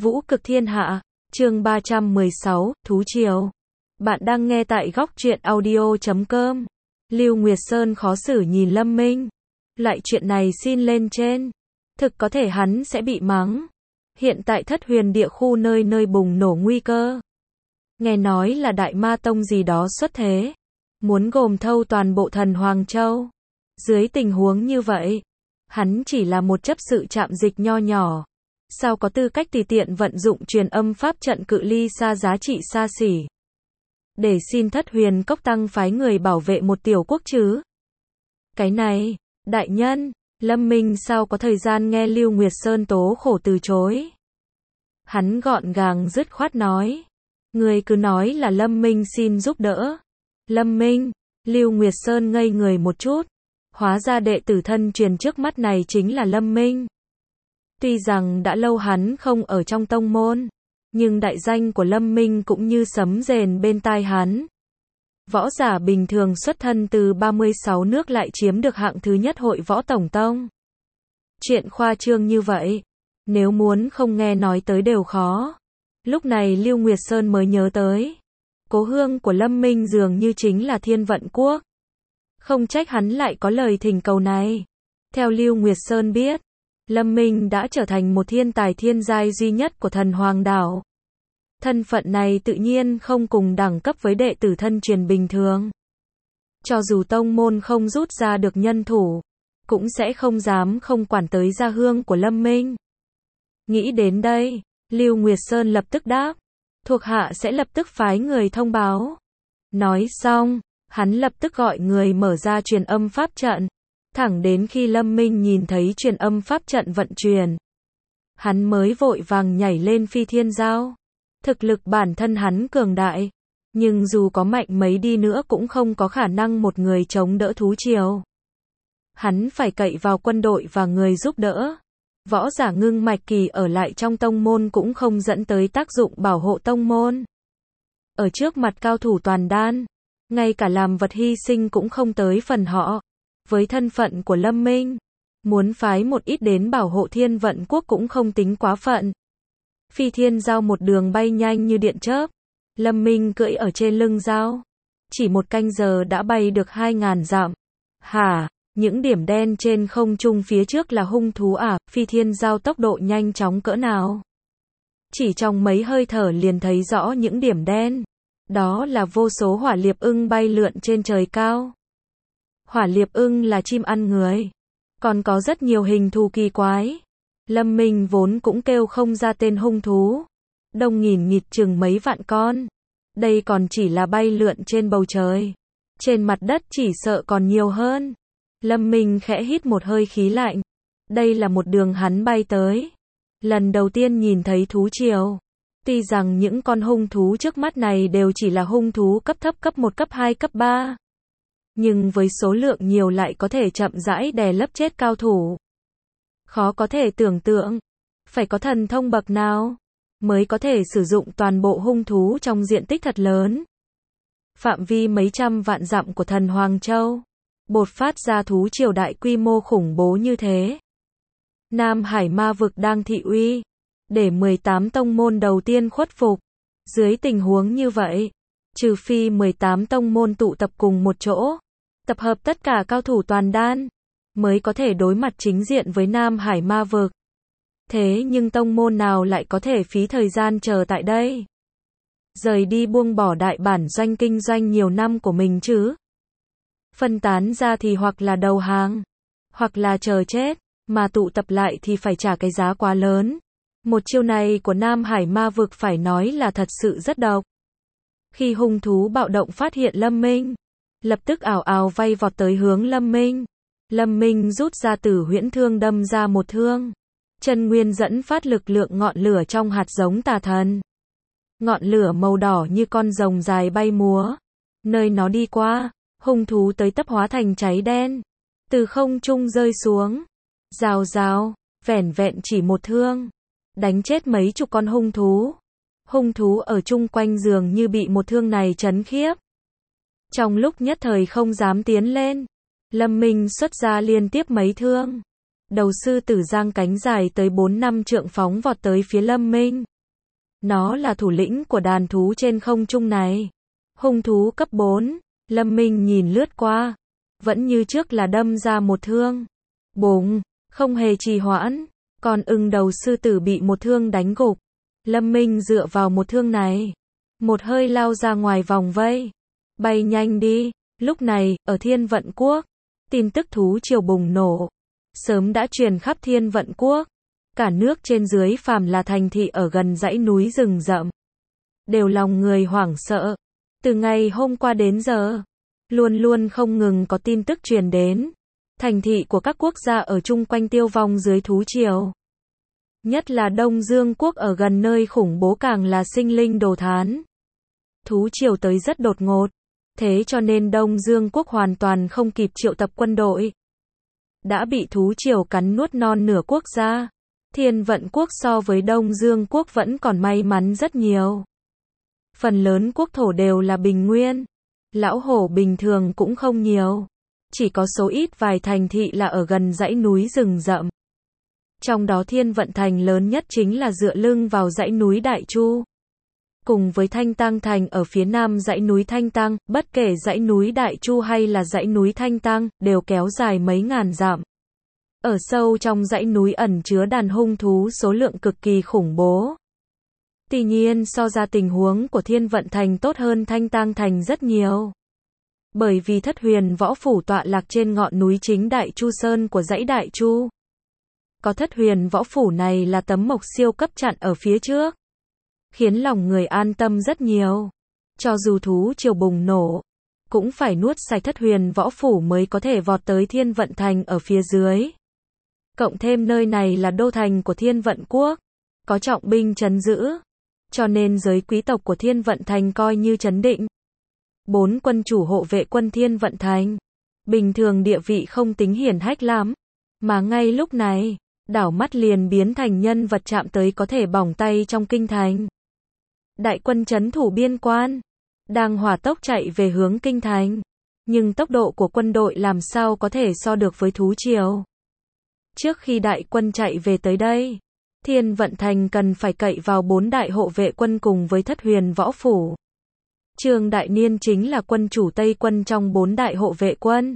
Vũ cực thiên hạ, chương 316, Thú Triều. Bạn đang nghe tại góc truyện audio.com. Lưu Nguyệt Sơn khó xử nhìn Lâm Minh. Loại chuyện này xin lên trên. Thực có thể hắn sẽ bị mắng. Hiện tại Thất Huyền địa khu nơi nơi bùng nổ nguy cơ. Nghe nói là Đại Ma Tông gì đó xuất thế. Muốn gồm thâu toàn bộ thần Hoàng Châu. Dưới tình huống như vậy, hắn chỉ là một chấp sự trạm dịch nho nhỏ. Sao có tư cách tùy tiện vận dụng truyền âm pháp trận cự ly xa giá trị xa xỉ. Để xin Thất Huyền Cốc Tăng phái người bảo vệ một tiểu quốc chứ. Cái này, đại nhân, Lâm Minh sao có thời gian nghe Lưu Nguyệt Sơn tố khổ từ chối. Hắn gọn gàng dứt khoát nói. Người cứ nói là Lâm Minh xin giúp đỡ. Lâm Minh, Lưu Nguyệt Sơn ngây người một chút. Hóa ra đệ tử thân truyền trước mắt này chính là Lâm Minh. Tuy rằng đã lâu hắn không ở trong tông môn, nhưng đại danh của Lâm Minh cũng như sấm rền bên tai hắn. Võ giả bình thường xuất thân từ 36 nước lại chiếm được hạng thứ nhất hội võ tổng tông. Chuyện khoa trương như vậy, nếu muốn không nghe nói tới đều khó. Lúc này Lưu Nguyệt Sơn mới nhớ tới, cố hương của Lâm Minh dường như chính là Thiên Vận Quốc. Không trách hắn lại có lời thỉnh cầu này. Theo Lưu Nguyệt Sơn biết, Lâm Minh đã trở thành một thiên tài thiên giai duy nhất của thần Hoàng Đảo. Thân phận này tự nhiên không cùng đẳng cấp với đệ tử thân truyền bình thường. Cho dù tông môn không rút ra được nhân thủ, cũng sẽ không dám không quản tới gia hương của Lâm Minh. Nghĩ đến đây, Lưu Nguyệt Sơn lập tức đáp, thuộc hạ sẽ lập tức phái người thông báo. Nói xong, hắn lập tức gọi người mở ra truyền âm pháp trận. Thẳng đến khi Lâm Minh nhìn thấy truyền âm pháp trận vận chuyển, hắn mới vội vàng nhảy lên phi thiên giao. Thực lực bản thân hắn cường đại, nhưng dù có mạnh mấy đi nữa cũng không có khả năng một người chống đỡ thú triều. Hắn phải cậy vào quân đội và người giúp đỡ. Võ giả ngưng mạch kỳ ở lại trong tông môn cũng không dẫn tới tác dụng bảo hộ tông môn. Ở trước mặt cao thủ toàn đan, ngay cả làm vật hy sinh cũng không tới phần họ. Với thân phận của Lâm Minh, muốn phái một ít đến bảo hộ Thiên Vận Quốc cũng không tính quá phận. Phi thiên giao một đường bay nhanh như điện chớp. Lâm Minh cưỡi ở trên lưng giao. Chỉ một canh giờ đã bay được 2000 dặm. Hả, những điểm đen trên không trung phía trước là hung thú à? Phi thiên giao tốc độ nhanh chóng cỡ nào? Chỉ trong mấy hơi thở liền thấy rõ những điểm đen. Đó là vô số hỏa liệp ưng bay lượn trên trời cao. Hỏa liệp ưng là chim ăn người. Còn có rất nhiều hình thù kỳ quái. Lâm Minh vốn cũng kêu không ra tên hung thú. Đông nghìn nghịt chừng mấy vạn con. Đây còn chỉ là bay lượn trên bầu trời. Trên mặt đất chỉ sợ còn nhiều hơn. Lâm Minh khẽ hít một hơi khí lạnh. Đây là một đường hắn bay tới. Lần đầu tiên nhìn thấy thú triều. Tuy rằng những con hung thú trước mắt này đều chỉ là hung thú cấp thấp, cấp 1, cấp 2, cấp 3. Nhưng với số lượng nhiều lại có thể chậm rãi đè lấp chết cao thủ. Khó có thể tưởng tượng, phải có thần thông bậc nào mới có thể sử dụng toàn bộ hung thú trong diện tích thật lớn. Phạm vi mấy trăm vạn dặm của thần Hoàng Châu, bột phát ra thú triều đại quy mô khủng bố như thế. Nam Hải Ma vực đang thị uy, để 18 tông môn đầu tiên khuất phục. Dưới tình huống như vậy, trừ phi 18 tông môn tụ tập cùng một chỗ, tập hợp tất cả cao thủ toàn đan, mới có thể đối mặt chính diện với Nam Hải Ma vực. Thế nhưng tông môn nào lại có thể phí thời gian chờ tại đây? Rời đi buông bỏ đại bản doanh kinh doanh nhiều năm của mình chứ? Phân tán ra thì hoặc là đầu hàng, hoặc là chờ chết, mà tụ tập lại thì phải trả cái giá quá lớn. Một chiêu này của Nam Hải Ma vực phải nói là thật sự rất độc. Khi hung thú bạo động phát hiện Lâm Minh, lập tức ảo ảo vây vọt tới hướng Lâm Minh. Lâm Minh rút ra Tử Huyễn Thương đâm ra một thương. Chân nguyên dẫn phát lực lượng ngọn lửa trong hạt giống tà thần. Ngọn lửa màu đỏ như con rồng dài bay múa. Nơi nó đi qua, hung thú tới tấp hóa thành cháy đen. Từ không trung rơi xuống. Rào rào, vẻn vẹn chỉ một thương. Đánh chết mấy chục con hung thú. Hung thú ở chung quanh dường như bị một thương này chấn khiếp. Trong lúc nhất thời không dám tiến lên, Lâm Minh xuất ra liên tiếp mấy thương. Đầu sư tử giang cánh dài tới 4-5 trượng phóng vọt tới phía Lâm Minh. Nó là thủ lĩnh của đàn thú trên không trung này. Hung thú cấp 4, Lâm Minh nhìn lướt qua. Vẫn như trước là đâm ra một thương. Bùng, không hề trì hoãn. Còn ưng đầu sư tử bị một thương đánh gục. Lâm Minh dựa vào một thương này. Một hơi lao ra ngoài vòng vây. Bay nhanh đi. Lúc này, ở Thiên Vận Quốc, tin tức thú triều bùng nổ. Sớm đã truyền khắp Thiên Vận Quốc. Cả nước trên dưới phàm là thành thị ở gần dãy núi rừng rậm. Đều lòng người hoảng sợ. Từ ngày hôm qua đến giờ, luôn luôn không ngừng có tin tức truyền đến. Thành thị của các quốc gia ở chung quanh tiêu vong dưới thú triều. Nhất là Đông Dương Quốc ở gần nơi khủng bố càng là sinh linh đồ thán. Thú triều tới rất đột ngột. Thế cho nên Đông Dương Quốc hoàn toàn không kịp triệu tập quân đội. Đã bị thú triều cắn nuốt non nửa quốc gia. Thiên Vận Quốc so với Đông Dương Quốc vẫn còn may mắn rất nhiều. Phần lớn quốc thổ đều là bình nguyên. Lão hổ bình thường cũng không nhiều. Chỉ có số ít vài thành thị là ở gần dãy núi rừng rậm. Trong đó Thiên Vận Thành lớn nhất chính là dựa lưng vào dãy núi Đại Chu. Cùng với Thanh Tăng Thành ở phía nam dãy núi Thanh Tăng, bất kể dãy núi Đại Chu hay là dãy núi Thanh Tăng, đều kéo dài mấy ngàn dặm. Ở sâu trong dãy núi ẩn chứa đàn hung thú số lượng cực kỳ khủng bố. Tuy nhiên so ra tình huống của Thiên Vận Thành tốt hơn Thanh Tăng Thành rất nhiều. Bởi vì Thất Huyền Võ Phủ tọa lạc trên ngọn núi chính Đại Chu Sơn của dãy Đại Chu. Có Thất Huyền Võ Phủ này là tấm mộc siêu cấp chặn ở phía trước. Khiến lòng người an tâm rất nhiều. Cho dù thú triều bùng nổ, cũng phải nuốt sạch Thất Huyền Võ Phủ mới có thể vọt tới Thiên Vận Thành ở phía dưới. Cộng thêm nơi này là đô thành của Thiên Vận Quốc, có trọng binh trấn giữ. Cho nên giới quý tộc của Thiên Vận Thành coi như trấn định. 4 quân chủ hộ vệ quân Thiên Vận Thành. Bình thường địa vị không tính hiển hách lắm. Mà ngay lúc này, đảo mắt liền biến thành nhân vật chạm tới có thể bỏng tay trong kinh thành. Đại quân trấn thủ biên quan, đang hỏa tốc chạy về hướng kinh thành. Nhưng tốc độ của quân đội làm sao có thể so được với thú triều. Trước khi đại quân chạy về tới đây, Thiên Vận Thành cần phải cậy vào 4 đại hộ vệ quân cùng với Thất Huyền Võ Phủ. Trương Đại Niên chính là quân chủ Tây quân trong 4 đại hộ vệ quân.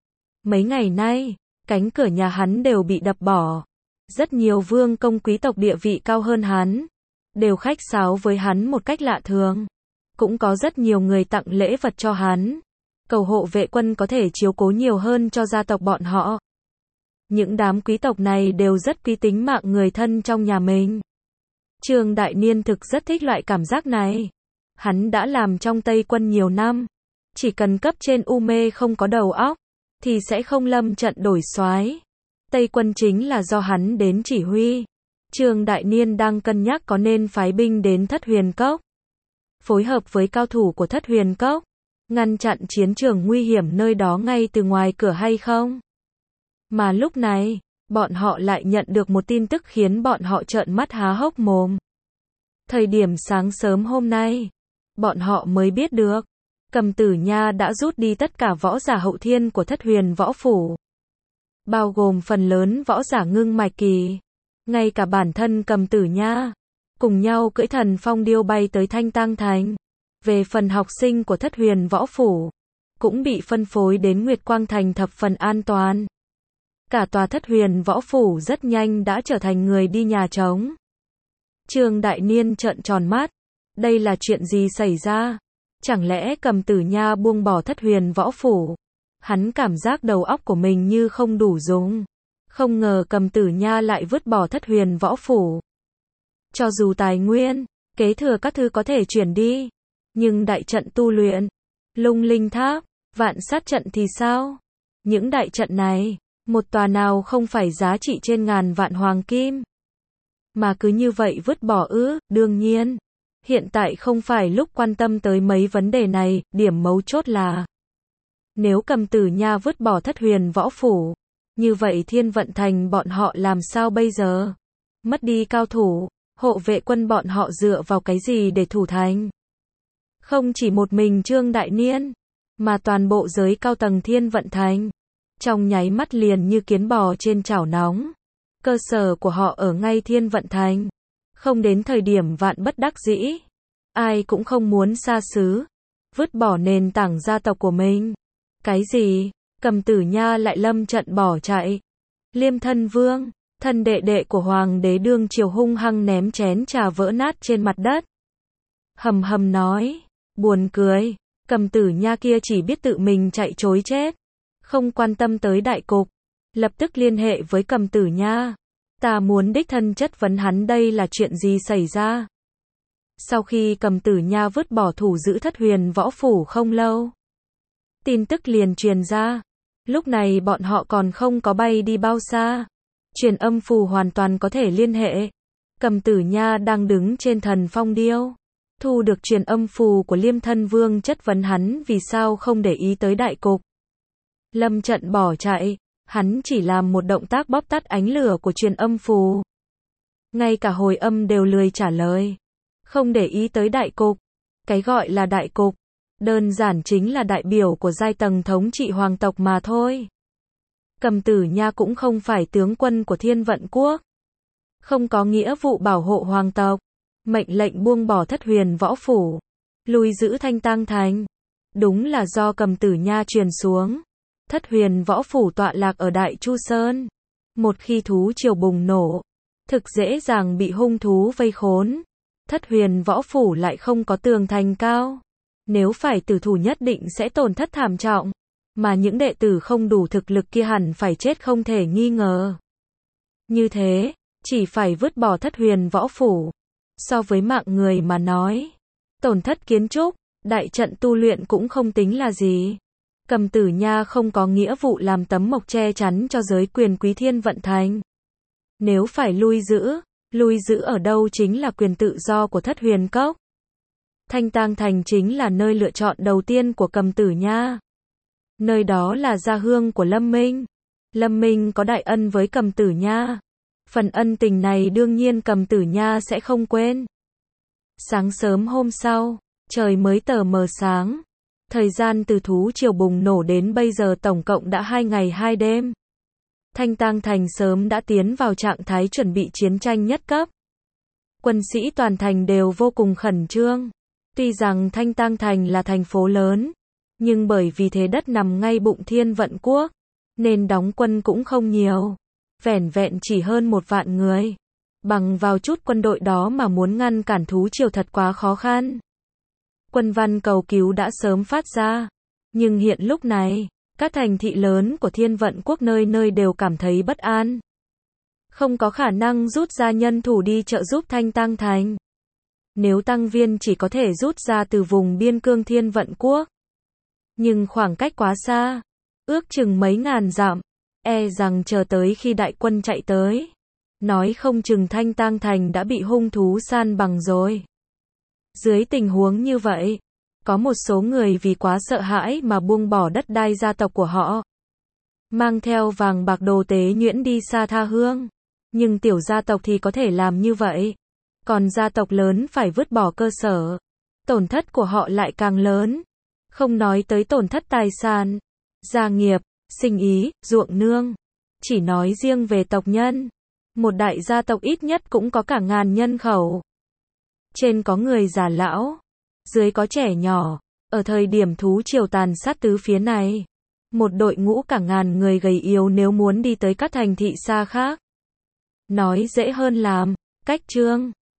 Mấy ngày nay, cánh cửa nhà hắn đều bị đập bỏ. Rất nhiều vương công quý tộc địa vị cao hơn hắn, đều khách sáo với hắn một cách lạ thường. Cũng có rất nhiều người tặng lễ vật cho hắn. Cầu hộ vệ quân có thể chiếu cố nhiều hơn cho gia tộc bọn họ. Những đám quý tộc này đều rất quý tính mạng người thân trong nhà mình. Trương Đại Niên thực rất thích loại cảm giác này. Hắn đã làm trong Tây quân nhiều năm. Chỉ cần cấp trên u mê không có đầu óc, thì sẽ không lâm trận đổi soái. Tây quân chính là do hắn đến chỉ huy. Trương Đại Niên đang cân nhắc có nên phái binh đến Thất Huyền Cốc. Phối hợp với cao thủ của Thất Huyền Cốc. Ngăn chặn chiến trường nguy hiểm nơi đó ngay từ ngoài cửa hay không. Mà lúc này, bọn họ lại nhận được một tin tức khiến bọn họ trợn mắt há hốc mồm. Thời điểm sáng sớm hôm nay, bọn họ mới biết được, Cầm Tử Nha đã rút đi tất cả võ giả hậu thiên của Thất Huyền Võ Phủ. Bao gồm phần lớn võ giả ngưng mạch kỳ. Ngay cả bản thân Cầm Tử Nha, cùng nhau cưỡi thần phong điêu bay tới Thanh Tăng Thành. Về phần học sinh của Thất Huyền Võ Phủ, cũng bị phân phối đến Nguyệt Quang Thành thập phần an toàn. Cả tòa Thất Huyền Võ Phủ rất nhanh đã trở thành người đi nhà trống. Trương Đại Niên trợn tròn mắt. Đây là chuyện gì xảy ra? Chẳng lẽ Cầm Tử Nha buông bỏ Thất Huyền Võ Phủ? Hắn cảm giác đầu óc của mình như không đủ dùng. Không ngờ Cầm Tử Nha lại vứt bỏ Thất Huyền Võ Phủ. Cho dù tài nguyên, kế thừa các thứ có thể chuyển đi, nhưng đại trận tu luyện, Lung Linh Tháp, Vạn Sát Trận thì sao? Những đại trận này, một tòa nào không phải giá trị trên ngàn vạn hoàng kim. Mà cứ như vậy vứt bỏ ư? Đương nhiên, hiện tại không phải lúc quan tâm tới mấy vấn đề này, điểm mấu chốt là nếu Cầm Tử Nha vứt bỏ Thất Huyền Võ Phủ, như vậy Thiên Vận Thành bọn họ làm sao bây giờ? Mất đi cao thủ, hộ vệ quân bọn họ dựa vào cái gì để thủ thành? Không chỉ một mình Trương Đại Niên, mà toàn bộ giới cao tầng Thiên Vận Thành, trong nháy mắt liền như kiến bò trên chảo nóng. Cơ sở của họ ở ngay Thiên Vận Thành. Không đến thời điểm vạn bất đắc dĩ, ai cũng không muốn xa xứ, vứt bỏ nền tảng gia tộc của mình. Cái gì? Cầm Tử Nha lại lâm trận bỏ chạy. Liêm Thân Vương, thân đệ đệ của hoàng đế đương triều hung hăng ném chén trà vỡ nát trên mặt đất. Hầm hầm nói, buồn cười, Cầm Tử Nha kia chỉ biết tự mình chạy trối chết, không quan tâm tới đại cục. Lập tức liên hệ với Cầm Tử Nha. Ta muốn đích thân chất vấn hắn đây là chuyện gì xảy ra. Sau khi Cầm Tử Nha vứt bỏ thủ giữ Thất Huyền Võ Phủ không lâu, tin tức liền truyền ra. Lúc này bọn họ còn không có bay đi bao xa. Truyền âm phù hoàn toàn có thể liên hệ. Cầm Tử Nha đang đứng trên Thần Phong Điêu, thu được truyền âm phù của Liêm Thân Vương chất vấn hắn vì sao không để ý tới đại cục. Lâm trận bỏ chạy, hắn chỉ làm một động tác bóp tắt ánh lửa của truyền âm phù. Ngay cả hồi âm đều lười trả lời. Không để ý tới đại cục. Cái gọi là đại cục, đơn giản chính là đại biểu của giai tầng thống trị hoàng tộc mà thôi. Cầm Tử Nha cũng không phải tướng quân của Thiên Vận Quốc, không có nghĩa vụ bảo hộ hoàng tộc. Mệnh lệnh buông bỏ Thất Huyền Võ Phủ, lui giữ Thanh Tang Thành, đúng là do Cầm Tử Nha truyền xuống. Thất Huyền Võ Phủ tọa lạc ở Đại Chu Sơn. Một khi thú triều bùng nổ, thực dễ dàng bị hung thú vây khốn. Thất Huyền Võ Phủ lại không có tường thành cao. Nếu phải tử thủ nhất định sẽ tổn thất thảm trọng. Mà những đệ tử không đủ thực lực kia hẳn phải chết không thể nghi ngờ. Như thế, chỉ phải vứt bỏ Thất Huyền Võ Phủ. So với mạng người mà nói, tổn thất kiến trúc, đại trận tu luyện cũng không tính là gì. Cầm Tử Nha không có nghĩa vụ làm tấm mộc che chắn cho giới quyền quý Thiên Vận Thành. Nếu phải lui giữ ở đâu chính là quyền tự do của Thất Huyền Cốc. Thanh Tang Thành chính là nơi lựa chọn đầu tiên của Cầm Tử Nha. Nơi đó là gia hương của Lâm Minh. Lâm Minh có đại ân với Cầm Tử Nha. Phần ân tình này đương nhiên Cầm Tử Nha sẽ không quên. Sáng sớm hôm sau, trời mới tờ mờ sáng. Thời gian từ thú triều bùng nổ đến bây giờ tổng cộng đã 2 ngày 2 đêm. Thanh Tang Thành sớm đã tiến vào trạng thái chuẩn bị chiến tranh nhất cấp. Quân sĩ toàn thành đều vô cùng khẩn trương. Tuy rằng Thanh Tang Thành là thành phố lớn, nhưng bởi vì thế đất nằm ngay bụng Thiên Vận Quốc, nên đóng quân cũng không nhiều. Vẻn vẹn chỉ hơn 1 vạn người. Bằng vào chút quân đội đó mà muốn ngăn cản thú triều thật quá khó khăn. Quân văn cầu cứu đã sớm phát ra. Nhưng hiện lúc này, các thành thị lớn của Thiên Vận Quốc nơi nơi đều cảm thấy bất an. Không có khả năng rút ra nhân thủ đi trợ giúp Thanh Tang Thành. Nếu tăng viên chỉ có thể rút ra từ vùng biên cương Thiên Vận Quốc. Nhưng khoảng cách quá xa, ước chừng mấy ngàn dặm, e rằng chờ tới khi đại quân chạy tới, nói không chừng Thanh Tang Thành đã bị hung thú san bằng rồi. Dưới tình huống như vậy, có một số người vì quá sợ hãi mà buông bỏ đất đai gia tộc của họ, mang theo vàng bạc đồ tế nhuyễn đi xa tha hương. Nhưng tiểu gia tộc thì có thể làm như vậy. Còn gia tộc lớn phải vứt bỏ cơ sở. Tổn thất của họ lại càng lớn. Không nói tới tổn thất tài sản, gia nghiệp, sinh ý, ruộng nương. Chỉ nói riêng về tộc nhân. Một đại gia tộc ít nhất cũng có cả ngàn nhân khẩu. Trên có người già lão, dưới có trẻ nhỏ. Ở thời điểm thú triều tàn sát tứ phía này, một đội ngũ cả ngàn người gầy yếu nếu muốn đi tới các thành thị xa khác, nói dễ hơn làm. Cách chương